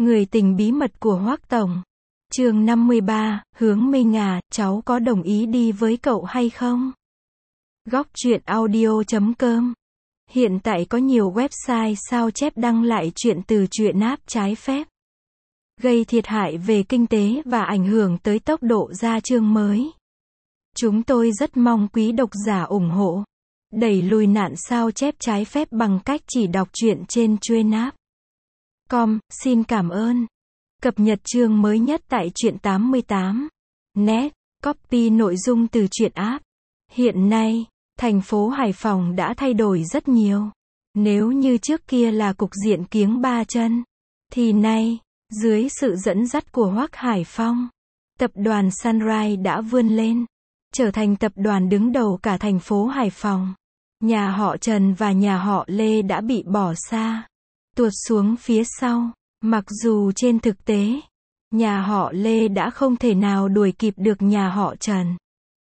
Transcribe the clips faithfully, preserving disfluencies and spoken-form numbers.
Người tình bí mật của Hoắc Tổng. Chương năm mươi ba, Hướng Minh à, cháu có đồng ý đi với cậu hay không? Góc truyện audio chấm com. Hiện tại có nhiều website sao chép đăng lại chuyện từ truyện áp trái phép, gây thiệt hại về kinh tế và ảnh hưởng tới tốc độ ra chương mới. Chúng tôi rất mong quý độc giả ủng hộ, đẩy lùi nạn sao chép trái phép bằng cách chỉ đọc truyện trên truyện áp chấm com. Xin cảm ơn. Cập nhật chương mới nhất tại truyện tám mươi tám net. Copy nội dung từ truyện app. Hiện nay, thành phố Hải Phòng đã thay đổi rất nhiều. Nếu như trước kia là cục diện kiếng ba chân, thì nay, dưới sự dẫn dắt của Hoắc Hải Phong, tập đoàn Sunrise đã vươn lên, trở thành tập đoàn đứng đầu cả thành phố Hải Phòng. Nhà họ Trần và nhà họ Lê đã bị bỏ xa, tuột xuống phía sau. Mặc dù trên thực tế, nhà họ Lê đã không thể nào đuổi kịp được nhà họ Trần.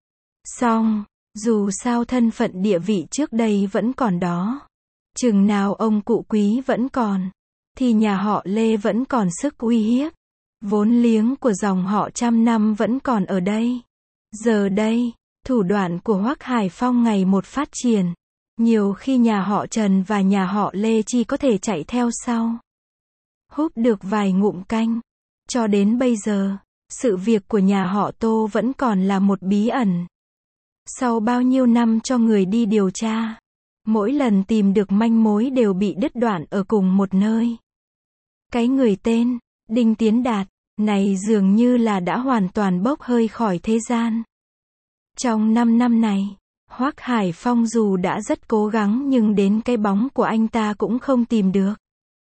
Song, dù sao thân phận địa vị trước đây vẫn còn đó. Chừng nào ông cụ Quý vẫn còn, thì nhà họ Lê vẫn còn sức uy hiếp. Vốn liếng của dòng họ trăm năm vẫn còn ở đây. Giờ đây, thủ đoạn của Hoắc Hải Phong ngày một phát triển. Nhiều khi nhà họ Trần và nhà họ Lê chỉ có thể chạy theo sau, húp được vài ngụm canh. Cho đến bây giờ, sự việc của nhà họ Tô vẫn còn là một bí ẩn. Sau bao nhiêu năm cho người đi điều tra, mỗi lần tìm được manh mối đều bị đứt đoạn ở cùng một nơi. Cái người tên Đinh Tiến Đạt này dường như là đã hoàn toàn bốc hơi khỏi thế gian. Trong năm năm này, Hoắc Hải Phong dù đã rất cố gắng nhưng đến cái bóng của anh ta cũng không tìm được.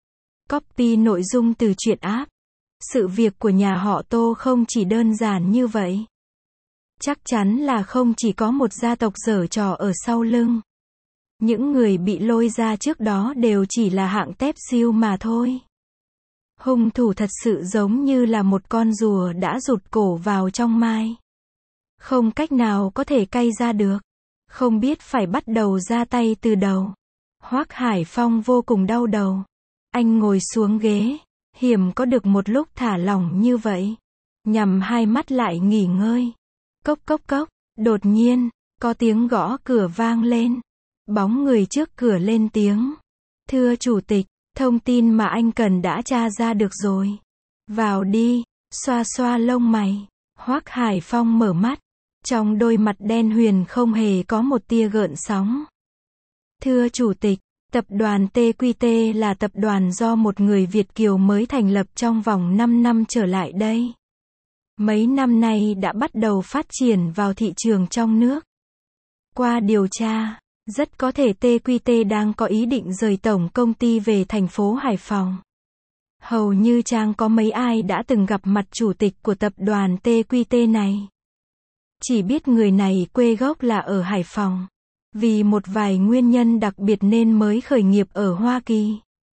Copy nội dung từ truyện app. Sự việc của nhà họ Tô không chỉ đơn giản như vậy. Chắc chắn là không chỉ có một gia tộc giở trò ở sau lưng. Những người bị lôi ra trước đó đều chỉ là hạng tép siêu mà thôi. Hung thủ thật sự giống như là một con rùa đã rụt cổ vào trong mai. Không cách nào có thể cay ra được. Không biết phải bắt đầu ra tay từ đầu. Hoắc Hải Phong vô cùng đau đầu. Anh ngồi xuống ghế, hiểm có được một lúc thả lỏng như vậy. Nhắm hai mắt lại nghỉ ngơi. Cốc cốc cốc, đột nhiên, có tiếng gõ cửa vang lên. Bóng người trước cửa lên tiếng. Thưa chủ tịch, thông tin mà anh cần đã tra ra được rồi. Vào đi. Xoa xoa lông mày. Hoắc Hải Phong mở mắt. Trong đôi mặt đen huyền không hề có một tia gợn sóng. Thưa chủ tịch, tập đoàn tê quy tê là tập đoàn do một người Việt kiều mới thành lập trong vòng năm năm trở lại đây. Mấy năm nay đã bắt đầu phát triển vào thị trường trong nước. Qua điều tra, rất có thể tê quy tê đang có ý định rời tổng công ty về thành phố Hải Phòng. Hầu như chẳng có mấy ai đã từng gặp mặt chủ tịch của tập đoàn tê quy tê này. Chỉ biết người này quê gốc là ở Hải Phòng. Vì một vài nguyên nhân đặc biệt nên mới khởi nghiệp ở Hoa Kỳ.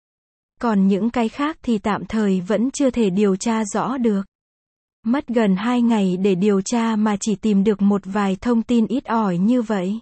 Còn những cái khác thì tạm thời vẫn chưa thể điều tra rõ được. Mất gần hai ngày để điều tra mà chỉ tìm được một vài thông tin ít ỏi như vậy.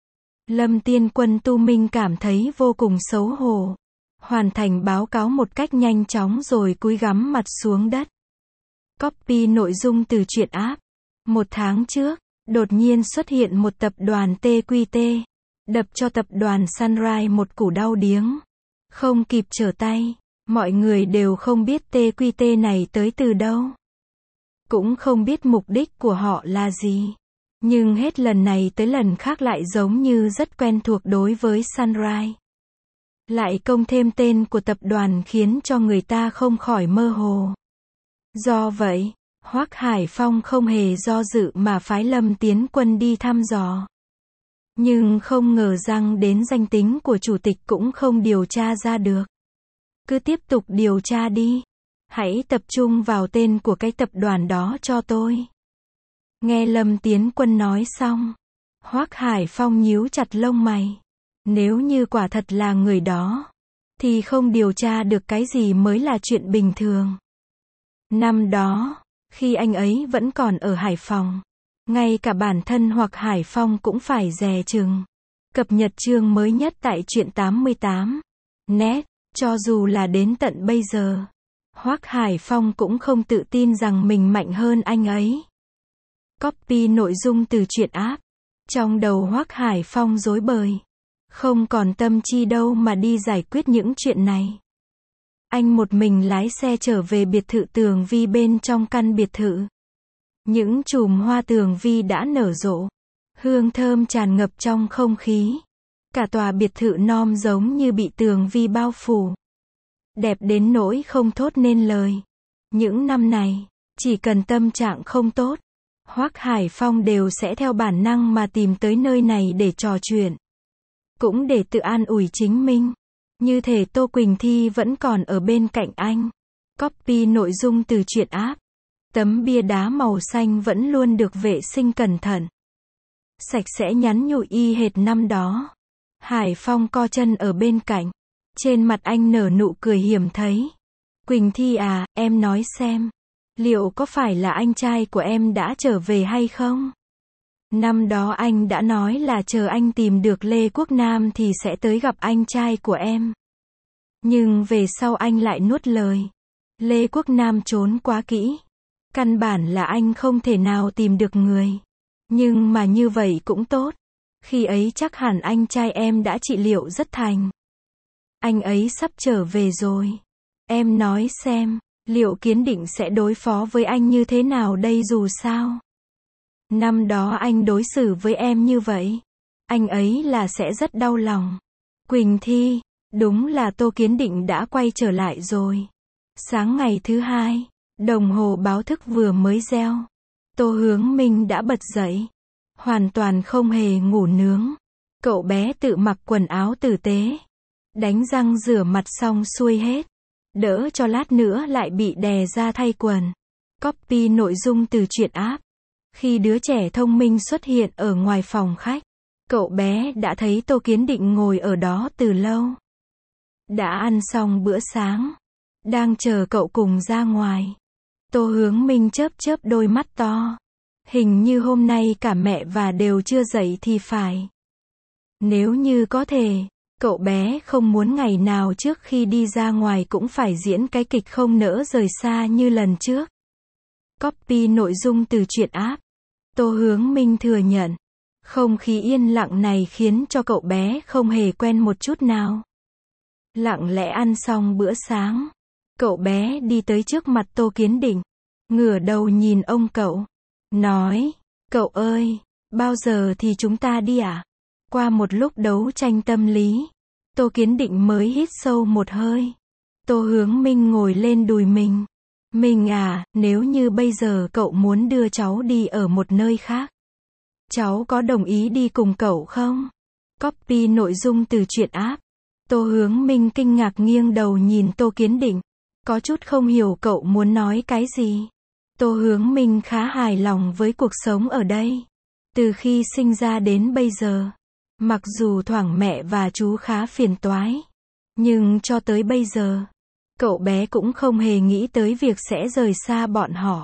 Lâm Tiên Quân Tu Minh cảm thấy vô cùng xấu hổ. Hoàn thành báo cáo một cách nhanh chóng rồi cúi gắm mặt xuống đất. Copy nội dung từ truyện app. Một tháng trước, đột nhiên xuất hiện một tập đoàn tê quy tê, đập cho tập đoàn Sunrise một cú đau điếng. Không kịp trở tay, mọi người đều không biết tê quy tê này tới từ đâu. Cũng không biết mục đích của họ là gì. Nhưng hết lần này tới lần khác lại giống như rất quen thuộc đối với Sunrise. Lại công thêm tên của tập đoàn khiến cho người ta không khỏi mơ hồ. Do vậy, Hoắc Hải Phong không hề do dự mà phái Lâm Tiến Quân đi thăm dò. Nhưng không ngờ rằng đến danh tính của chủ tịch cũng không điều tra ra được. Cứ tiếp tục điều tra đi. Hãy tập trung vào tên của cái tập đoàn đó cho tôi. Nghe Lâm Tiến Quân nói xong, Hoắc Hải Phong nhíu chặt lông mày. Nếu như quả thật là người đó, thì không điều tra được cái gì mới là chuyện bình thường. Năm đó, khi anh ấy vẫn còn ở Hải Phòng, ngay cả bản thân Hoắc Hải Phong cũng phải dè chừng. Cập nhật chương mới nhất tại truyện tám mươi tám net. Cho dù là đến tận bây giờ, Hoắc Hải Phong cũng không tự tin rằng mình mạnh hơn anh ấy. Copy nội dung từ truyện app. Trong đầu Hoắc Hải Phong rối bời. Không còn tâm chi đâu mà đi giải quyết những chuyện này. Anh một mình lái xe trở về biệt thự Tường Vi. Bên trong căn biệt thự, những chùm hoa tường vi đã nở rộ. Hương thơm tràn ngập trong không khí. Cả tòa biệt thự non giống như bị tường vi bao phủ. Đẹp đến nỗi không thốt nên lời. Những năm này, chỉ cần tâm trạng không tốt, Hoắc Hải Phong đều sẽ theo bản năng mà tìm tới nơi này để trò chuyện. Cũng để tự an ủi chính mình. Như thể Tô Quỳnh Thi vẫn còn ở bên cạnh anh. Copy nội dung từ truyện app. Tấm bia đá màu xanh vẫn luôn được vệ sinh cẩn thận. Sạch sẽ nhắn nhủi y hệt năm đó. Hải Phong co chân ở bên cạnh. Trên mặt anh nở nụ cười hiếm thấy. Quỳnh Thi à, em nói xem. Liệu có phải là anh trai của em đã trở về hay không? Năm đó anh đã nói là chờ anh tìm được Lê Quốc Nam thì sẽ tới gặp anh trai của em. Nhưng về sau anh lại nuốt lời. Lê Quốc Nam trốn quá kỹ. Căn bản là anh không thể nào tìm được người. Nhưng mà như vậy cũng tốt. Khi ấy chắc hẳn anh trai em đã trị liệu rất thành. Anh ấy sắp trở về rồi. Em nói xem, liệu Kiến Định sẽ đối phó với anh như thế nào đây dù sao? Năm đó anh đối xử với em như vậy. Anh ấy là sẽ rất đau lòng. Quỳnh Thi, đúng là Tô Kiến Định đã quay trở lại rồi. Sáng ngày thứ hai, đồng hồ báo thức vừa mới reo. Tô Hướng Minh đã bật dậy. Hoàn toàn không hề ngủ nướng. Cậu bé tự mặc quần áo tử tế. Đánh răng rửa mặt xong xuôi hết. Đỡ cho lát nữa lại bị đè ra thay quần. Copy nội dung từ truyện app. Khi đứa trẻ thông minh xuất hiện ở ngoài phòng khách, cậu bé đã thấy Tô Kiến Định ngồi ở đó từ lâu. Đã ăn xong bữa sáng. Đang chờ cậu cùng ra ngoài. Tô Hướng Minh chớp chớp đôi mắt to. Hình như hôm nay cả mẹ và đều chưa dậy thì phải. Nếu như có thể, cậu bé không muốn ngày nào trước khi đi ra ngoài cũng phải diễn cái kịch không nỡ rời xa như lần trước. Copy nội dung từ truyện app. Tô Hướng Minh thừa nhận. Không khí yên lặng này khiến cho cậu bé không hề quen một chút nào. Lặng lẽ ăn xong bữa sáng. Cậu bé đi tới trước mặt Tô Kiến Định. Ngửa đầu nhìn ông cậu. Nói, cậu ơi, bao giờ thì chúng ta đi à? Qua một lúc đấu tranh tâm lý, Tô Kiến Định mới hít sâu một hơi. Tô Hướng Minh ngồi lên đùi mình. Mình à, nếu như bây giờ cậu muốn đưa cháu đi ở một nơi khác, cháu có đồng ý đi cùng cậu không? Copy nội dung từ truyện app. Tô Hướng Minh kinh ngạc nghiêng đầu nhìn Tô Kiến Định. Có chút không hiểu cậu muốn nói cái gì. Tô Hướng Minh khá hài lòng với cuộc sống ở đây. Từ khi sinh ra đến bây giờ, mặc dù thoảng mẹ và chú khá phiền toái, nhưng cho tới bây giờ, cậu bé cũng không hề nghĩ tới việc sẽ rời xa bọn họ.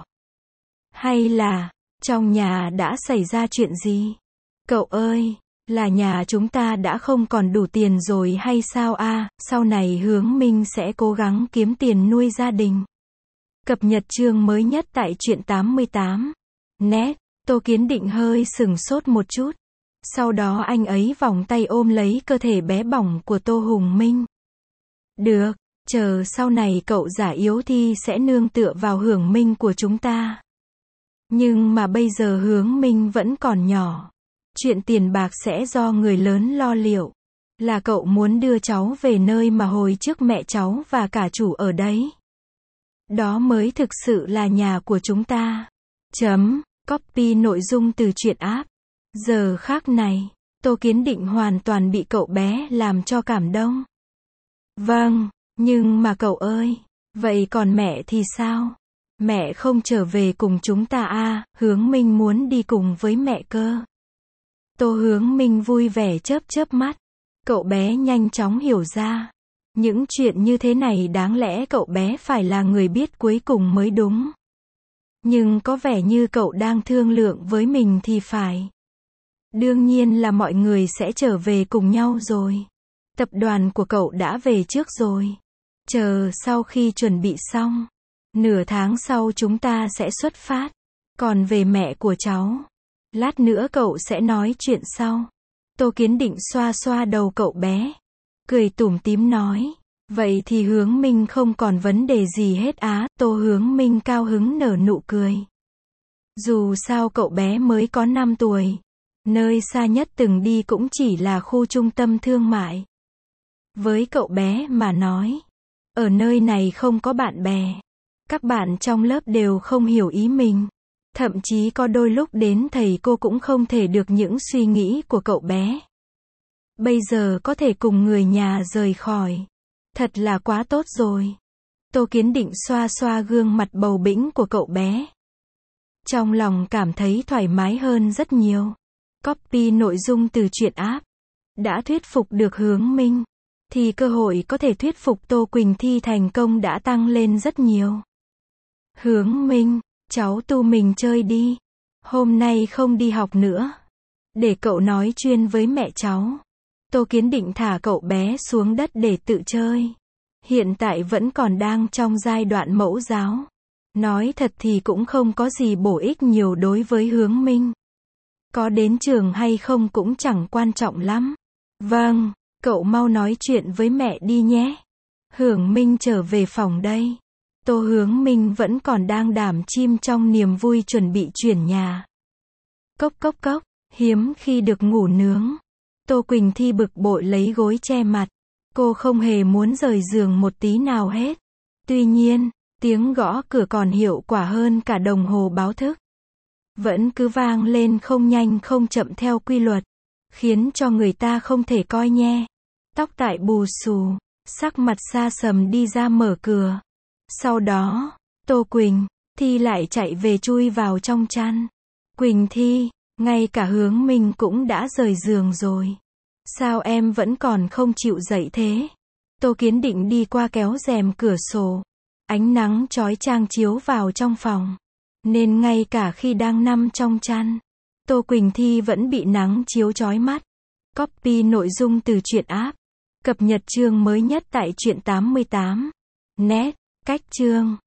Hay là, trong nhà đã xảy ra chuyện gì? Cậu ơi, là nhà chúng ta đã không còn đủ tiền rồi hay sao a? Sau này Hướng Minh sẽ cố gắng kiếm tiền nuôi gia đình. Cập nhật chương mới nhất tại truyện tám mươi tám. Net, Tô Kiến Định hơi sừng sốt một chút. Sau đó anh ấy vòng tay ôm lấy cơ thể bé bỏng của Tô Hùng Minh. Được, chờ sau này cậu giả yếu thì sẽ nương tựa vào Hướng Minh của chúng ta. Nhưng mà bây giờ Hướng Minh vẫn còn nhỏ. Chuyện tiền bạc sẽ do người lớn lo liệu. Là cậu muốn đưa cháu về nơi mà hồi trước mẹ cháu và cả chủ ở đấy. Đó mới thực sự là nhà của chúng ta. Chấm, copy nội dung từ truyện app. Giờ khác này, Tô Kiến Định hoàn toàn bị cậu bé làm cho cảm động. Vâng, nhưng mà cậu ơi, vậy còn mẹ thì sao? Mẹ không trở về cùng chúng ta à? Hướng Minh muốn đi cùng với mẹ cơ. Tô Hướng Minh vui vẻ chớp chớp mắt. Cậu bé nhanh chóng hiểu ra. Những chuyện như thế này đáng lẽ cậu bé phải là người biết cuối cùng mới đúng. Nhưng có vẻ như cậu đang thương lượng với mình thì phải. Đương nhiên là mọi người sẽ trở về cùng nhau rồi. Tập đoàn của cậu đã về trước rồi. Chờ sau khi chuẩn bị xong, nửa tháng sau chúng ta sẽ xuất phát. Còn về mẹ của cháu, lát nữa cậu sẽ nói chuyện sau. Tô Kiến Định xoa xoa đầu cậu bé, cười tủm tím nói. Vậy thì Hướng Minh không còn vấn đề gì hết á. Tô Hướng Minh cao hứng nở nụ cười. Dù sao cậu bé mới có năm tuổi. Nơi xa nhất từng đi cũng chỉ là khu trung tâm thương mại. Với cậu bé mà nói, ở nơi này không có bạn bè. Các bạn trong lớp đều không hiểu ý mình. Thậm chí có đôi lúc đến thầy cô cũng không thể được những suy nghĩ của cậu bé. Bây giờ có thể cùng người nhà rời khỏi. Thật là quá tốt rồi. Tô Kiến Định xoa xoa gương mặt bầu bĩnh của cậu bé. Trong lòng cảm thấy thoải mái hơn rất nhiều. Copy nội dung từ truyện app. Đã thuyết phục được Hướng Minh, thì cơ hội có thể thuyết phục Tô Quỳnh Thi thành công đã tăng lên rất nhiều. Hướng Minh, cháu tu mình chơi đi. Hôm nay không đi học nữa. Để cậu nói chuyên với mẹ cháu. Tô Kiến Định thả cậu bé xuống đất để tự chơi. Hiện tại vẫn còn đang trong giai đoạn mẫu giáo. Nói thật thì cũng không có gì bổ ích nhiều đối với Hướng Minh. Có đến trường hay không cũng chẳng quan trọng lắm. Vâng, cậu mau nói chuyện với mẹ đi nhé. Hướng Minh trở về phòng đây. Tô Hướng Minh vẫn còn đang đắm chìm trong niềm vui chuẩn bị chuyển nhà. Cốc cốc cốc, hiếm khi được ngủ nướng. Tô Quỳnh Thi bực bội lấy gối che mặt. Cô không hề muốn rời giường một tí nào hết. Tuy nhiên, tiếng gõ cửa còn hiệu quả hơn cả đồng hồ báo thức. Vẫn cứ vang lên không nhanh không chậm theo quy luật. Khiến cho người ta không thể coi nhẹ. Tóc tại bù xù, sắc mặt xa sầm đi ra mở cửa. Sau đó, Tô Quỳnh Thi lại chạy về chui vào trong chăn. Quỳnh Thi, ngay cả Hướng Minh cũng đã rời giường rồi. Sao em vẫn còn không chịu dậy thế? Tô Kiến Định đi qua kéo rèm cửa sổ. Ánh nắng chói chang chiếu vào trong phòng. Nên ngay cả khi đang nằm trong chăn, Tô Quỳnh Thi vẫn bị nắng chiếu chói mắt. Copy nội dung từ truyện app. Cập nhật chương mới nhất tại truyện tám mươi tám. Net, cách chương.